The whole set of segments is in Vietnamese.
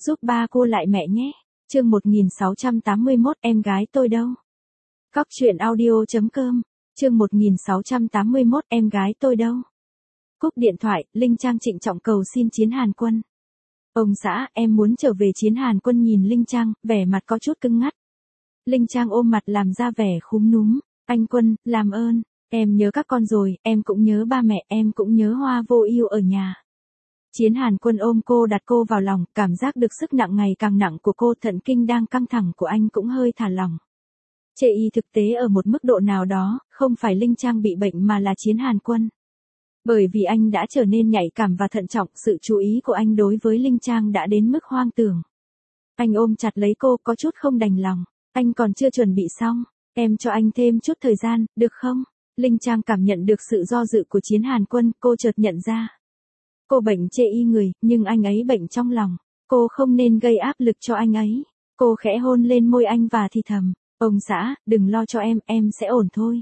giúp ba cô lại mẹ nhé. Chương 1681, em gái tôi đâu? Cóc truyện audio.com. Chương 1681, em gái tôi đâu? Cúp điện thoại, Linh Trang trịnh trọng cầu xin Chiến Hàn Quân. Ông xã, em muốn trở về. Chiến Hàn Quân nhìn Linh Trang, vẻ mặt có chút cứng ngắt. Linh Trang ôm mặt làm ra vẻ khúm núm. Anh Quân, làm ơn, em nhớ các con rồi, em cũng nhớ ba mẹ, em cũng nhớ Hoa Vô Ưu ở nhà. Chiến Hàn Quân ôm cô, đặt cô vào lòng, cảm giác được sức nặng ngày càng nặng của cô, thận kinh đang căng thẳng của anh cũng hơi thả lỏng. Chê y thực tế ở một mức độ nào đó, không phải Linh Trang bị bệnh mà là Chiến Hàn Quân. Bởi vì anh đã trở nên nhạy cảm và thận trọng, sự chú ý của anh đối với Linh Trang đã đến mức hoang tưởng. Anh ôm chặt lấy cô, có chút không đành lòng. Anh còn chưa chuẩn bị xong, em cho anh thêm chút thời gian, được không? Linh Trang cảm nhận được sự do dự của Chiến Hàn Quân, cô chợt nhận ra. Cô bệnh chê y người, nhưng anh ấy bệnh trong lòng. Cô không nên gây áp lực cho anh ấy. Cô khẽ hôn lên môi anh và thì thầm, ông xã, đừng lo cho em sẽ ổn thôi.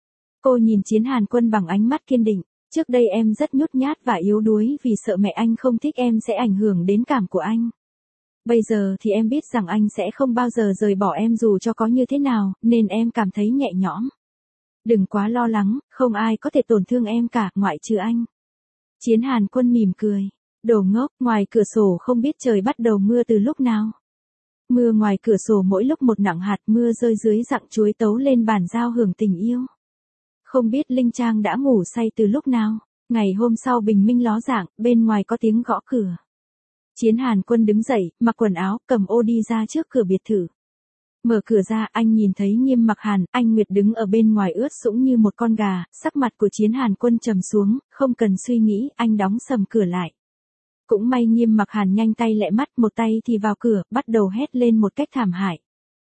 Cô nhìn Chiến Hàn Quân bằng ánh mắt kiên định. Trước đây em rất nhút nhát và yếu đuối vì sợ mẹ anh không thích em sẽ ảnh hưởng đến cảm của anh. Bây giờ thì em biết rằng anh sẽ không bao giờ rời bỏ em dù cho có như thế nào, nên em cảm thấy nhẹ nhõm. Đừng quá lo lắng, không ai có thể tổn thương em cả, ngoại trừ anh. Chiến Hàn Quân mỉm cười. Đồ ngốc, ngoài cửa sổ không biết trời bắt đầu mưa từ lúc nào. Mưa ngoài cửa sổ mỗi lúc một nặng hạt, mưa rơi dưới dặng chuối tấu lên bàn giao hưởng tình yêu. Không biết Linh Trang đã ngủ say từ lúc nào. Ngày hôm sau bình minh ló dạng, bên ngoài có tiếng gõ cửa. Chiến Hàn Quân đứng dậy, mặc quần áo, cầm ô đi ra trước cửa biệt thự. Mở cửa ra, anh nhìn thấy Nghiêm Mặc Hàn, anh Nguyệt đứng ở bên ngoài ướt sũng như một con gà, sắc mặt của Chiến Hàn Quân trầm xuống, không cần suy nghĩ, anh đóng sầm cửa lại. Cũng may Nghiêm Mặc Hàn nhanh tay lẹ mắt, một tay thì vào cửa, bắt đầu hét lên một cách thảm hại.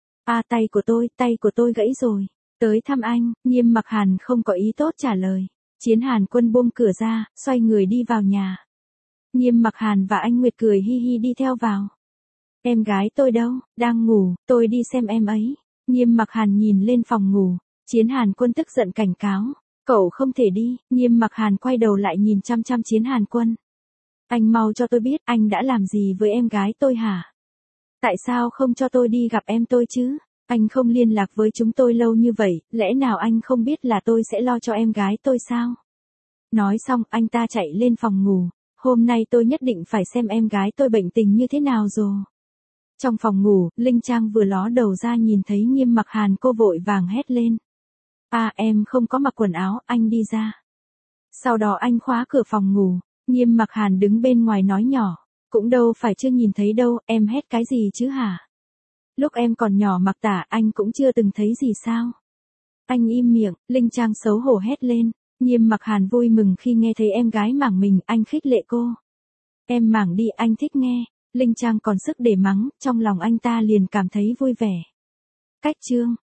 Tay của tôi gãy rồi. Tới thăm anh. Nghiêm Mặc Hàn không có ý tốt trả lời. Chiến Hàn Quân buông cửa ra, xoay người đi vào nhà. Nghiêm Mặc Hàn và anh Nguyệt cười hi hi đi theo vào. Em gái tôi đâu? Đang ngủ, tôi đi xem em ấy. Nghiêm Mặc Hàn nhìn lên phòng ngủ. Chiến Hàn Quân tức giận cảnh cáo. Cậu không thể đi. Nghiêm Mặc Hàn quay đầu lại nhìn chăm chăm Chiến Hàn Quân. Anh mau cho tôi biết anh đã làm gì với em gái tôi hả? Tại sao không cho tôi đi gặp em tôi chứ? Anh không liên lạc với chúng tôi lâu như vậy, lẽ nào anh không biết là tôi sẽ lo cho em gái tôi sao? Nói xong, anh ta chạy lên phòng ngủ. Hôm nay tôi nhất định phải xem em gái tôi bệnh tình như thế nào rồi. Trong phòng ngủ, Linh Trang vừa ló đầu ra nhìn thấy Nghiêm Mặc Hàn, cô vội vàng hét lên. Em không có mặc quần áo, anh đi ra. Sau đó anh khóa cửa phòng ngủ. Nghiêm Mặc Hàn đứng bên ngoài nói nhỏ. Cũng đâu phải chưa nhìn thấy đâu, em hét cái gì chứ hả? Lúc em còn nhỏ mặc tả anh cũng chưa từng thấy gì sao? Anh im miệng, Linh Trang xấu hổ hét lên. Nghiêm Mặc Hàn vui mừng khi nghe thấy em gái mảng mình, anh khích lệ cô. Em mảng đi, anh thích nghe. Linh Trang còn sức để mắng, trong lòng anh ta liền cảm thấy vui vẻ. Cách chương